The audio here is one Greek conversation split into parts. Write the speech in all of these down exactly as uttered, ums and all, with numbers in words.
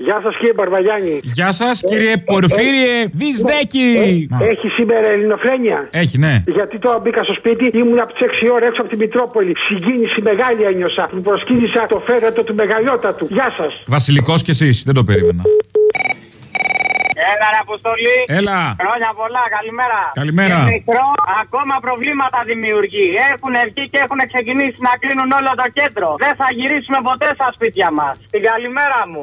Γεια σας κύριε Μπαρβαγιάννη. Γεια σας κύριε ε, Πορφύριε ε, Βυσδέκη. Ε, ε, έχει σήμερα ελληνοφρένεια? Έχει, ναι. Γιατί τώρα μπήκα στο σπίτι, ήμουν από τις έξι ώρες έξω από την Μητρόπολη. Συγκίνηση μεγάλη ένιωσα. Που προσκύνησα το φέρετο του μεγαλειότατου. Γεια σας. Βασιλικός κι εσείς, δεν το περίμενα. Έλα ρε Αποστολή. Έλα. Χρόνια πολλά, καλημέρα. Καλημέρα. Και μικρό, ακόμα προβλήματα δημιουργεί. Έχουν βγει και έχουν ξεκινήσει να κλείνουν όλο το κέντρο. Δεν θα γυρίσουμε ποτέ στα σπίτια μας. Την καλημέρα μου.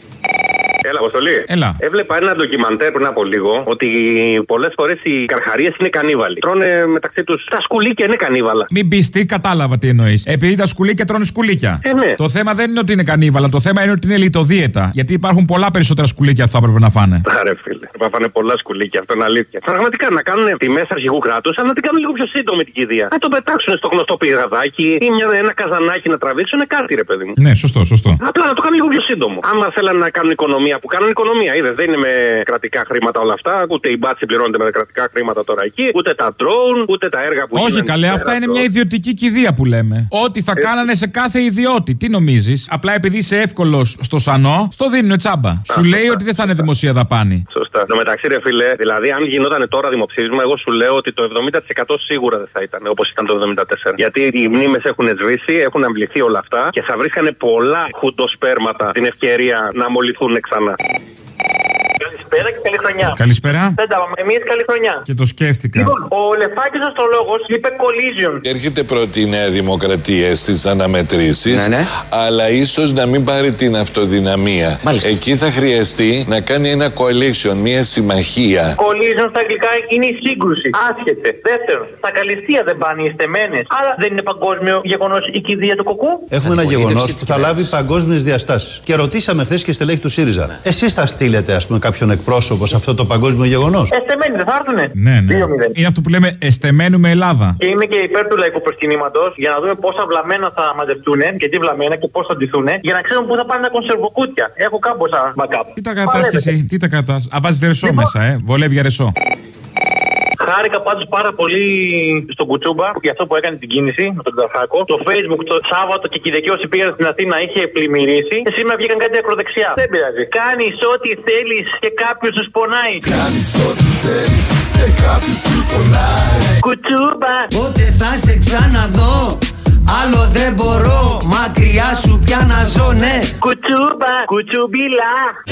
Έλα, Αποστολή. Έλα. Έβλεπα ένα ντοκιμαντέρ πριν από λίγο ότι πολλές φορές οι καρχαρίες είναι κανίβαλοι. Τρώνε μεταξύ τους. Τα σκουλίκια είναι κανίβαλα. Μην πεις τι, κατάλαβα τι εννοείς. Επειδή τα σκουλίκια τρώνε σκουλίκια. Ε, ναι. Το θέμα δεν είναι ότι είναι κανίβαλα. Το θέμα είναι ότι είναι λιτοδίαιτα. Γιατί υπάρχουν πολλά περισσότερα σκουλίκια που θα έπρεπε να φάνε. Άρε φίλε. Θα φάνε πολλά σκουλίκια. Αυτό είναι αλήθεια. Πραγματικά να κάνουν τιμές αρχηγού κράτους, αλλά να την κάνουν λίγο πιο σύντομη την κηδεία. Να το πετάξουν στο γνωστό πηγαδάκι ή μια, ένα καζανάκι να τραβήξουν κάτι, ρε παιδί μου. Ναι, σωστό, σωστό. Απλά να το κάνουν λίγο πιο σύντομο. Άμα θέλανε να κάνουν οικονομία, που κάνουν οικονομία, είδε, δεν είναι με κρατικά χρήματα όλα αυτά. Ούτε η μπάτση πληρώνεται με κρατικά χρήματα τώρα εκεί, ούτε τα drone, ούτε τα έργα που όχι καλέ, αυτά είναι μια ιδιωτική κηδεία που λέμε. Ό,τι θα ε... κάνανε σε κάθε ιδιώτη. Τι νομίζεις? Απλά επειδή είσαι εύκολος στο σανό, στο δίνουν τσάμπα. Α, σου λέει ότι δεν θα είναι δημοσία δαπάνη. Σωστά. Το μεταξύ, ρε φίλε, δηλαδή, αν γινόταν τώρα δημοψήφισμα, εγώ σου λέω ότι το εβδομήντα τοις εκατό σίγουρα δεν θα ήταν όπως ήταν το εβδομήντα τέσσερα. Γιατί οι μνήμες έχουν σβήσει, έχουν αμβληθεί όλα αυτά και θα βρίσκανε πολλά χουντοσπέρματα την ευκαιρία να μολυθούν ξανά. Καλησπέρα και καλή χρονιά. Καλησπέρα. Δεν τα πάμε εμείς, καλή χρονιά. Και το σκέφτηκα. Λοιπόν, ο Λεφάκης Αστρολόγος είπε collision. Έρχεται πρώτη η Νέα Δημοκρατία στις αναμετρήσεις, ναι, ναι. αλλά ίσως να μην πάρει την αυτοδυναμία. Μάλιστα. Εκεί θα χρειαστεί να κάνει ένα coalition, μια συμμαχία. Collision στα αγγλικά είναι η σύγκρουση. Άσχετε. Δεύτερον, στα Καλυστία δεν πάνε οι στεμένες. Άρα δεν είναι παγκόσμιο γεγονός η κηδεία του Κοκκού. Έχουμε ένα γεγονός που θα λάβει παγκόσμιες διαστάσεις. Και ρωτήσαμε χθες και στελέχη του ΣΥΡΙΖΑ. Ναι. Εσείς θα στείλετε, ας πούμε, κάποιον εκπρόσωπο σε αυτό το παγκόσμιο γεγονός? Εστεμένοι δεν θα έρθουνε. Ναι, ναι. Είναι αυτό που λέμε εστεμένουμε Ελλάδα. Και είμαι και υπέρ του λαϊκού προσκυνήματος για να δούμε πόσα βλαμμένα θα μαζευτούν και τι βλαμμένα και πώς θα ντυθούν για να ξέρουν πού θα πάνε τα κονσερβοκούτια. Έχω κάμποσα backup. Τι τα κρατάς κι εσύ, τι τα κρατάς? Α, βάζετε ρεσό λοιπόν μέσα, ε. Βολεύει για ρεσό. Χάρηκα πάντως πάρα πολύ στον Κουτσούμπα για αυτό που έκανε την κίνηση με τον Ταρχάκο. Το Facebook το Σάββατο και Κυριακή όσοι πήγαν στην Αθήνα είχε πλημμυρίσει. Και σήμερα βγήκαν κάτι ακροδεξιά. Δεν πειράζει. Κάνεις ό,τι θέλεις και κάποιος τους πονάει. Κάνεις ό,τι θέλεις και κάποιος τους πονάει. Κουτσούμπα. Πότε θα σε ξαναδώ? Άλλο δεν μπορώ. Μακριά σου πια να ζω, ναι. Κουτσούμπα. Κουτσουμπίλα.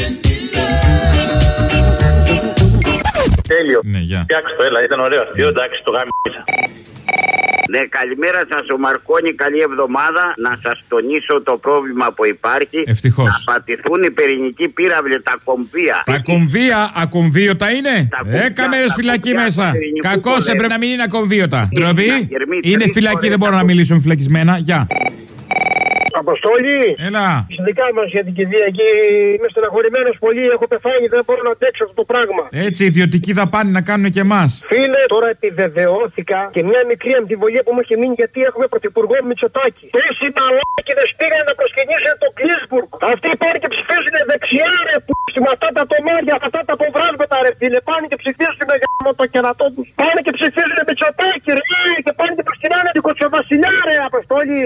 Τέλειο. Ναι, γεια. Φτιάξτε το, έλα, ήταν ωραίο αστείο, εντάξει, το γάμισα. Ναι, καλημέρα σας ο Μαρκόνη, καλή εβδομάδα. Να σας τονίσω το πρόβλημα που υπάρχει. Ευτυχώς. Να πατηθούν οι πυρηνικοί πύραυλοι, τα κομβία. Τα κομβία, ακομβίωτα είναι. Έκαμε φυλακή μέσα. Κακώς έπρεπε να μην είναι ακομβίωτα. Ντροπή. Είναι φυλακή, δεν μπορώ να μιλήσω με φυλακισμένα. Γεια. Αποστόλη! Έλα! Συνδικά μας για την κηδεία εκεί. Είμαι στεναχωρημένος πολύ. Έχω πεθάνει, δεν μπορώ να αντέξω αυτό το πράγμα. Έτσι, ιδιωτική δαπάνη να κάνουν και εμάς. Φίλε, τώρα επιβεβαιώθηκα και μια μικρή αμφιβολία που μου έχει μείνει γιατί έχουμε πρωθυπουργό Μητσοτάκη. Τόσοι μαλάκιδες πήγαν να προσκυνήσουν το Κλίσμπουργκ. Αυτοί πάνε και ψηφίζουν δεξιά, ρε που με αυτά τα τομάρια, αυτά τα ποβράσματα, ρε φίλε. Πάνε και ψηφίζουν με γάμο το κερατό τους. Πάνε και ψηφίζουν Μητσοτάκη, ρε. Και πάνε και προσκυνάνε την Κοτσοβασιλιά, ρε Αποστόλη.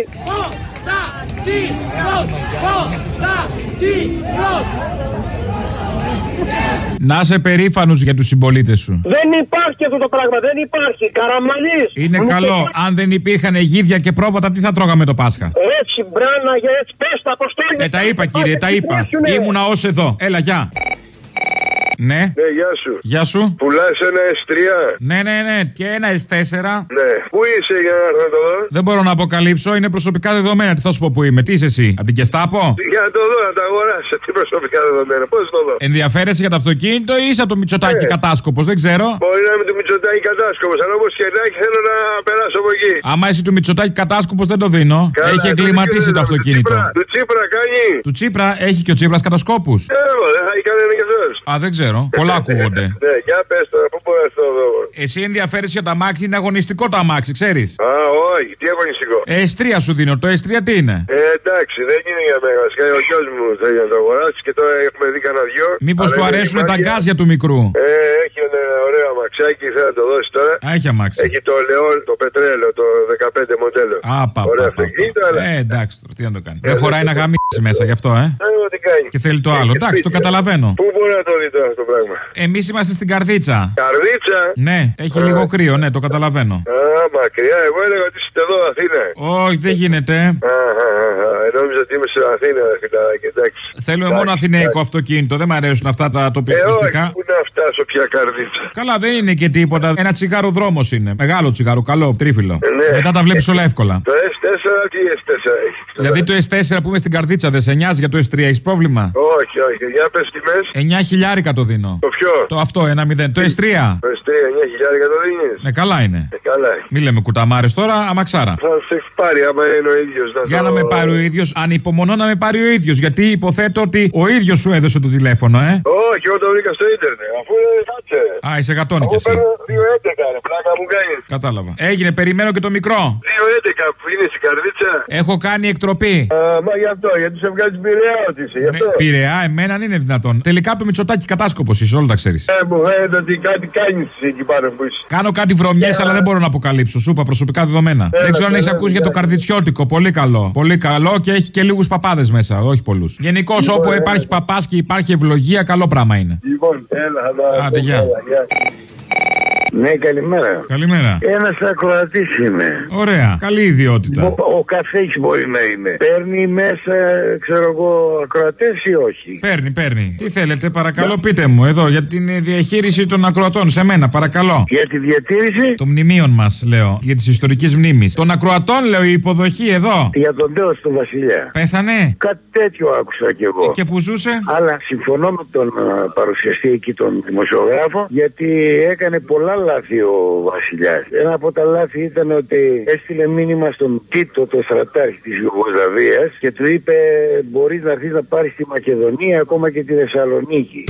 Να είσαι περήφανος για τους συμπολίτες σου. Δεν υπάρχει αυτό το πράγμα, δεν υπάρχει. Καραμανής. Είναι Μου καλό. Πέρα. Αν δεν υπήρχαν γίδια και πρόβατα, τι θα τρώγαμε το Πάσχα? Έτσι, μπράνα, έτσι, πες τα, Αποστόλη. Ε, τα είπα, κύριε, τα είπα. Ήμουνα ως εδώ. Έλα, γεια. Ναι. Ναι, γεια σου. Γεια σου. Πουλάς ένα ες τρία. Ναι, ναι, ναι. Και ένα ες τέσσερα. Ναι. Πού είσαι για να έρθω να το δω? Δεν μπορώ να αποκαλύψω. Είναι προσωπικά δεδομένα. Τι θα σου πω που είμαι? Τι είσαι εσύ? Από την Κεστάπο? Για να το δω, να το αγοράσω. Τι προσωπικά δεδομένα? Πώς το δω? Ενδιαφέρεσαι για το αυτοκίνητο ή είσαι από το Μητσοτάκη ναι. κατάσκοπος? Δεν ξέρω. Μπορεί να είμαι το Μητσοτάκη κατάσκοπος. Αλλά όπως σχεδάκι θέλω να περάσω από εκεί. Άμα είσαι του Μητσοτάκη κατάσκοπος δεν το δίνω. Καλά, έχει εγκληματίσει το αυτοκίνητο. Του Τσίπρα κάνει. Του Τσίπρα έχει και ο Τσίπρας κατασκόπους. Ε, δεν θα έχει κανένα κι αυτός. Α, δεν ξέρω. Πολλά ακούγονται. Ναι, για πες τώρα, πού μπορεί να το δω? Εσύ ενδιαφέρεσαι για το αμάξι, είναι αγωνιστικό το αμάξι, ξέρεις. Α, όχι, τι αγωνιστικό? ες τρία σου δίνω, το ες τρία τι είναι? Ε, εντάξει, δεν είναι για μένα. Σκάει ο γιος μου θέλει να το αγοράσει και τώρα έχουμε δει κανένα δυο. Μήπως του αρέσουν τα γκάζια του μικρού? Ε, έχει ένα ωραίο αμάξι. αμαξάκι, θέλω να το δώσει τώρα. Α, έχει αμάξι. Έχει το Leon, το πετρέλαιο, το δεκαπέντε μοντέλο. Α, πα, ωραία, πα, πα, πα. Αλλά... Ε, εντάξει, τώρα τι να το κάνει. Ε, Δεν χωράει να γαμίσει μέσα γι' αυτό, ε. Ε, τι κάνει. Και θέλει το άλλο. Εντάξει, το καταλαβαίνω. Πού μπορεί να το δει τώρα αυτό το πράγμα. Εμείς είμαστε στην Καρδίτσα. Καρδίτσα? Ναι, έχει α, λίγο κρύο, ναι, το καταλαβαίνω. Α, μακριά, εγώ έλεγα ότι είστε εδώ, Αθήνα. Όχι, δεν γίνεται. Νόμιζα ότι είμαι σε Αθήνα, φιλαράκι, εντάξει. Θέλουμε μόνο αθηναϊκό αυτοκίνητο, δεν μου αρέσουν αυτά τα τοπικιστικά. Ε, πού να φτάσω πια Καρδίτσα. Καλά, δεν είναι και τίποτα. Ένα τσιγάρο δρόμος είναι. Μεγάλο τσιγάρο, καλό, τρίφυλλο. Ε, ναι. Μετά τα βλέπεις όλα εύκολα. Το ες τέσσερα, τι ες τέσσερα έχει. Δηλαδή το ες τέσσερα που είμαι στην Καρδίτσα δεν σε νοιάζει για το ες τρία, έχεις πρόβλημα? Όχι, όχι, για πες τιμές. εννιά χιλιάρικα το δίνω. Το ποιο? Το αυτό, ένα μηδέν. Το ες τρία. Το ες τρία, εννιά χιλιάρικα το δίνεις. Ναι, καλά είναι. Ε, καλά. Μη λέμε κουταμάρες τώρα, αμαξάρα. Θα σε έχει πάρει άμα είναι ο ίδιος. Για το... να με πάρει ο ίδιος, ανυπομονώ να με πάρει ο ίδιος. Γιατί υποθέτω ότι ο ίδιος σου έδωσε το τηλέφωνο, ε. Όχι, εγώ το βρήκα στο ίντερνετ. Αφού είναι κάτσε. Α, είσαι εκατόνι κι εσύ. δύο έντεκα, ρε, πλάκα μου κάνεις. Κατάλαβα. Έγινε, περιμένω και το μικρό. δύο έντεκα που είναι στην Καρδίτσα. Έχω κάνει εκτροπή. Α, μα γι' αυτό, γιατί σε βγάζει Πειραιά ότι είσαι. Γι' αυτό. Ναι, Πειραιά, εμένα αν είναι δυνατόν. Τελικά το Μητσοτάκι κατάσκοπος είσαι, όλα τα ξέρεις. Ε, μου φαίνεται ότι κάτι κάνεις εκεί πάνω που είσαι. Κάνω κάτι βρωμιές, yeah. αλλά δεν μπορώ να αποκαλύψω. Σου είπα προσωπικά δεδομένα. Yeah, δεν ξέρω yeah, αν έχει yeah, ακούσει yeah. για το καρδιτσιώτικο. Πολύ καλό. Πολύ καλό και έχει και λίγους παπάδες μέσα, όχι πολλούς. Γενικώς yeah, όπου yeah, υπάρχει yeah. παπάς και υπάρχει ευλογία, καλό πράγμα είναι. Λοιπόν, έλα, άντε, γεια. Ναι, καλημέρα. Καλημέρα. Ένας ακροατής είμαι. Ωραία. Καλή ιδιότητα. Ο, ο καθένας μπορεί να είναι. Παίρνει μέσα, ξέρω εγώ, ακροατές ή όχι? Παίρνει, παίρνει. Τι θέλετε, παρακαλώ, yeah. πείτε μου εδώ για την διαχείριση των ακροατών. Σε μένα, παρακαλώ. Για τη διατήρηση των μνημείων μας, λέω. Για τη ιστορική μνήμη. Των ακροατών, λέω, η υποδοχή εδώ. Για τον τέος του Βασιλιά. Πέθανε. Κάτι τέτοιο άκουσα κι εγώ. Και που ζούσε. Αλλά συμφωνώ με τον uh, παρουσιαστή εκεί, τον δημοσιογράφο, γιατί έκανε πολλά λάθη ο Βασιλιάς. Ένα από τα λάθη ήταν ότι έστειλε μήνυμα στον Τίτο, το στρατάρχη της Ιουγκοσλαβίας, και του είπε: μπορείς να έρθεις να πάρεις τη Μακεδονία, ακόμα και τη Θεσσαλονίκη.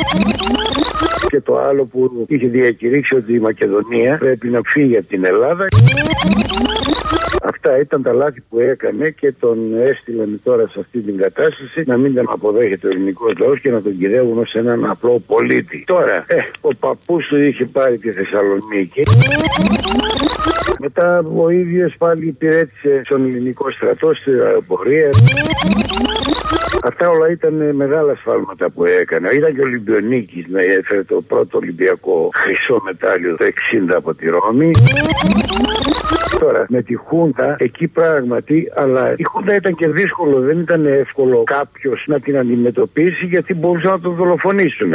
Και το άλλο που είχε διακηρύξει ότι η Μακεδονία πρέπει να φύγει από την Ελλάδα. Αυτά ήταν τα λάθη που έκανε και τον έστειλαν τώρα σε αυτή την κατάσταση να μην τον αποδέχεται ο ελληνικός λαός και να τον κυδεύουν ως έναν απλό πολίτη. Τώρα, ε, ο παππούς του είχε πάρει τη Θεσσαλονίκη. Μετά ο ίδιος πάλι υπηρέτησε στον ελληνικό στρατό, στην αεροπορία. Αυτά όλα ήταν μεγάλα σφάλματα που έκανε. Ήταν και ο Ολυμπιονίκης να έφερε το πρώτο Ολυμπιακό χρυσό μετάλλιο το εξήντα από τη Ρώμη. Τώρα με τη Χούντα εκεί πράγματι, αλλά η Χούντα ήταν και δύσκολο, δεν ήταν εύκολο κάποιος να την αντιμετωπίσει γιατί μπορούσαν να τον δολοφονήσουν.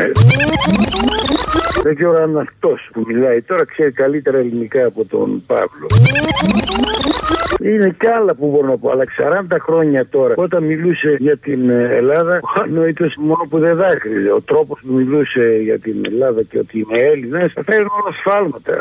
Δεν ξέρω αν αυτός που μιλάει τώρα ξέρει καλύτερα ελληνικά από τον Παύλο. Είναι και άλλα που μπορώ να πω, αλλά σαράντα χρόνια τώρα, όταν μιλούσε για την Ελλάδα, ο ανόητος μόνο που δεν δάκρυζε. Ο τρόπος που μιλούσε για την Ελλάδα και ότι είναι Έλληνας, αυτά είναι όλα σφάλματα.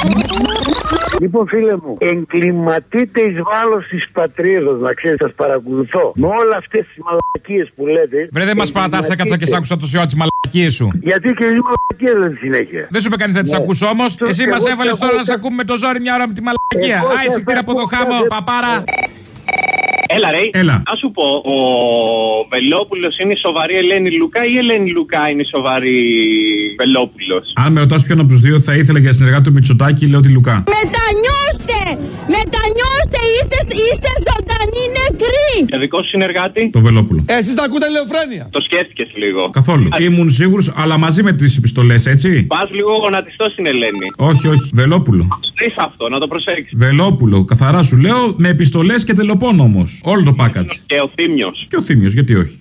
Λοιπόν, φίλε μου, εγκληματείτε εις βάρος της πατρίδος, να ξέρεις, σας παρακολουθώ. Με όλα αυτές τις μαλακίες που λέτε. Βρε, δεν μας παρατάς, έκατσα και σ' άκουσα τόση ώρα τις μαλακίες σου. Γιατί και οι μαλακίες λένε συνέχεια. Δεν σου είπε κανείς να τις ναι. ακούς όμως. Εσύ μας έβαλες τώρα να σε ακούμε το ζόρι μια ώρα με τη μαλακία. Άισε κτήρα από το χάμο, παπάρα. Έλα ρε, Έλα. Α σου πω, ο Βελόπουλος είναι η σοβαρή Ελένη Λουκά ή η Ελένη Λουκά είναι η σοβαρή Βελόπουλος? Αν με ρωτάς ποιον από τους δύο θα ήθελα για συνεργάτη του Μητσοτάκη, λέω τη Λουκά. Μετανιώστε! Μετανιώστε! Είστε, είστε ζωντανοί νεκροί! Για δικό σου συνεργάτη? Το Βελόπουλο. Ε, εσείς τα ακούτε ελεοφρένεια. Το σκέφτηκες λίγο? Καθόλου. Α, ήμουν σίγουρος, αλλά μαζί με τις επιστολές, έτσι. Πας λίγο γονατιστό στην Ελένη. Όχι, όχι. Βελόπουλο. Τρεις αυτό, να το προσέξεις. Βελόπουλο, καθαρά σου λέω, με επιστολές και τελοπών όμως. Όλο το package. Και ο Θήμιος. Και ο Θήμιος, γιατί όχι.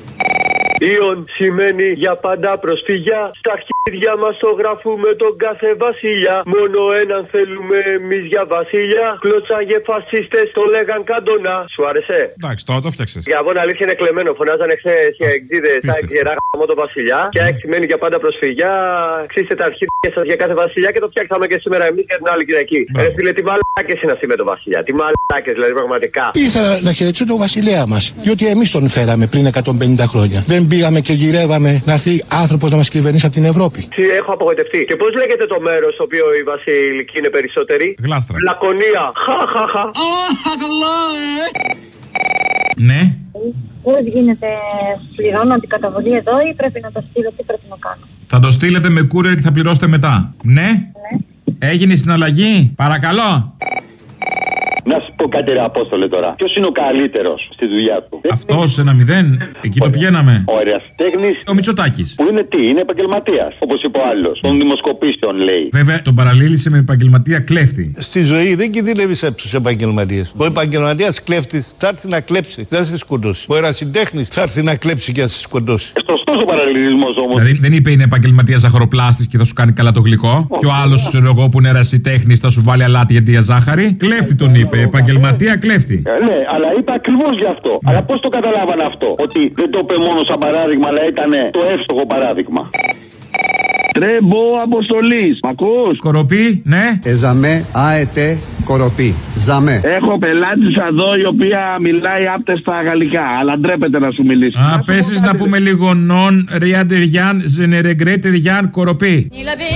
Ιον σημαίνει για πάντα προσφυγιά. Στα αρχίδια μας το γράφουμε τον κάθε βασιλιά. Μόνο έναν θέλουμε εμείς για βασιλιά. Κλωτσάγε φασίστες, το λέγαν καντονά. Σου άρεσε? Εντάξει, τώρα το φτιάξες. Για βόν αλήθεια είναι κλεμμένο. Φωνάζανε χθες οι εκδίδες τα εκγερά γάμο τον βασιλιά. Και έξι σημαίνει για πάντα προσφυγιά. Ξύστε τα αρχίδια σας για κάθε βασιλιά και το φτιάξαμε και σήμερα εμείς και την άλλη Κυριακή. Ρε φίλε, τι μαλάκες είναι αυτοί με τον βασιλιά. Τι μαλάκες δηλαδή πραγματικά. Ήθελα να χαιρετήσω τον βασιλέα μας. Διότι εμείς τον φέραμε πριν εκατόν πενήντα χρόνια. Δεν πήγαμε και γυρεύαμε να έρθει άνθρωπος να μας κυβερνήσει από την Ευρώπη. Έχω απογοητευτεί. Και πώς λέγεται το μέρος στο οποίο οι βασιλικοί είναι περισσότεροι? Γλάστρα. Λακωνία. Χαχαχα. Ναι. Πώς γίνεται, πληρώνω την καταβολή εδώ ή πρέπει να το στείλω, τι πρέπει να κάνω? Θα το στείλετε με courier και θα πληρώσετε μετά. Ναι. Ναι. Έγινε η συναλλαγή. Παρακαλώ. Να σου πω κάτι, ρε Απόστολε, τώρα. Ποιος είναι ο καλύτερος στη δουλειά του? Αυτός ένα μηδέν. Εκεί το πηγαίναμε. Ο ερασιτέχνης. Ο Μητσοτάκης. Που είναι τι, είναι επαγγελματίας. Όπως είπε ο άλλος. Των δημοσκοπήσεων λέει. Βέβαια, τον παραλήλησε με επαγγελματία κλέφτη. Στη ζωή δεν κινδυνεύεις από τους επαγγελματίες. Ο επαγγελματίας κλέφτης θα έρθει να κλέψει, δεν θα σε σκοτώσει. Ο ερασιτέχνης θα έρθει να κλέψει και θα σε σκοτώσει. Σωστός ο παραλληλισμός όμως. Δηλαδή δεν είπε είναι επαγγελματίας ζαχαροπλάστης και θα σου κάνει καλά το γλυκό. Oh, και ο άλλος, ξέρω εγώ, που είναι ερασιτέχνης θα σου βάλει αλάτι γιατί για ζάχαρη. Κλέφτη τον είπε. Επαγγελματία κλέφτη. Ε, ναι, αλλά είπε ακριβώς γι' αυτό. Ναι. Αλλά πώς το καταλάβανε αυτό? Ότι δεν το είπε μόνο σαν παράδειγμα, αλλά ήταν το εύστοχο παράδειγμα. Τρέμπο Αποστολής. Μ' ακούς? Κοροπή, ναι. Εζαμέ, αετέ, κοροπή. Ζαμέ. Έχω πελάτησα εδώ η οποία μιλάει άπτεστα γαλλικά, αλλά ντρέπεται να σου μιλήσει. Α, πέσεις να πούμε λίγο νον, ριάντεριάν, ζενερεγκρέτεριάν, κοροπή.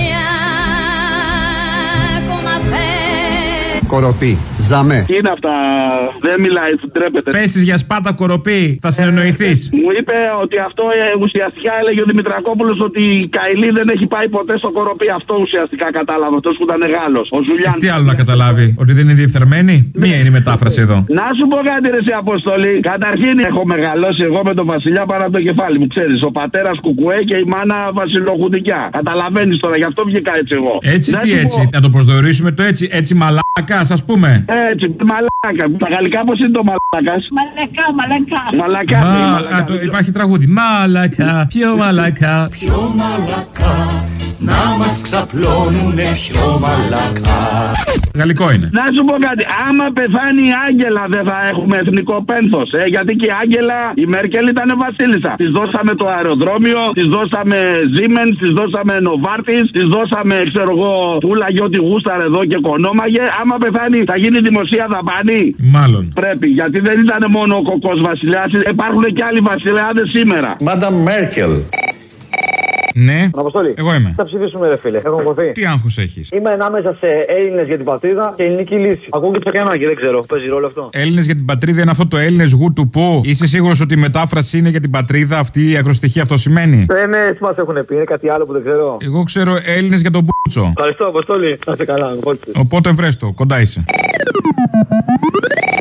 Κοροπή. Ζαμέ. Τι είναι αυτά, δεν μιλάει, ντρέπεται. Πέσεις για σπάτα κοροπή, θα συνεννοηθείς. Ε, μου είπε ότι αυτό ε, ουσιαστικά έλεγε ο Δημητρακόπουλος ότι η Καηλή δεν έχει πάει ποτέ στο κοροπή. Αυτό ουσιαστικά κατάλαβε. Αυτό που ήταν Γάλλος. Ο Ζουλιάν. Τι άλλο να καταλάβει, ότι δεν είναι διεφθαρμένη? Μία είναι η μετάφραση εδώ. Να σου πω κάτι, ρε σε Αποστολή. Καταρχήν έχω μεγαλώσει εγώ με τον Βασιλιά πάνω από το κεφάλι μου. Ξέρεις, ο πατέρας Κουκουέ και η μάνα Βασιλοχουντικιά. Καταλαβαίνεις τώρα, γι' αυτό βγήκα έτσι εγώ. Έτσι, να τι έτσι, πω... να το προσδιορίσουμε το έτσι, έτσι μαλάκα, ας πούμε. Έτσι, μαλάκα. Τα γαλλικά πώς είναι το μαλάκας? Μαλακά, μαλακά. Μαλακά. Μα, μαλακά. α, το, υπάρχει τραγούδι. Μαλακά, πιο μαλακά. Πιο μαλακά, να μας ξαπλώνουνε πιο μαλακά. Γαλλικό είναι. Να σου πω κάτι. Άμα πεθάνει η Άγγελα, δεν θα έχουμε εθνικό πένθος. Ε, γιατί και η Άγγελα, η Μέρκελ ήταν βασίλισσα. Της δώσαμε το αεροδρόμιο, της δώσαμε Siemens, της δώσαμε Novartis, της δώσαμε, ξέρω εγώ, πουλαγε ό,τι γούσταρε εδώ και κονόμαγε. Άμα πεθάνει, θα γίνει δημοσία δαπάνη. Μάλλον. Πρέπει, γιατί δεν ήταν μόνο ο κοκός βασιλιάς, υπάρχουν και άλλοι βασιλιάδες σήμερα. Μάνταμ Μέρκελ. Ναι. Αποστολή. Εγώ είμαι. Θα ψηφίσουμε, ρε φίλε. Έχω κοθεί. Τι άγχος έχεις? Είμαι ανάμεσα σε Έλληνες για την πατρίδα και ελληνική λύση. Ακούω και το κενάκι, δεν ξέρω. Παίζει ρόλο αυτό. Έλληνες για την πατρίδα είναι αυτό το Έλληνες γου του που. Είσαι σίγουρος ότι η μετάφραση είναι για την πατρίδα, αυτή η ακροστοιχεία αυτό σημαίνει? Ε, ναι, έτσι μας έχουν πει. Είναι κάτι άλλο που δεν ξέρω. Εγώ ξέρω Έλληνες για τον Μπούτσο. Ευχαριστώ, Αποστολή. Να είσαι καλά. Οπότε βρες το, κοντά είσαι.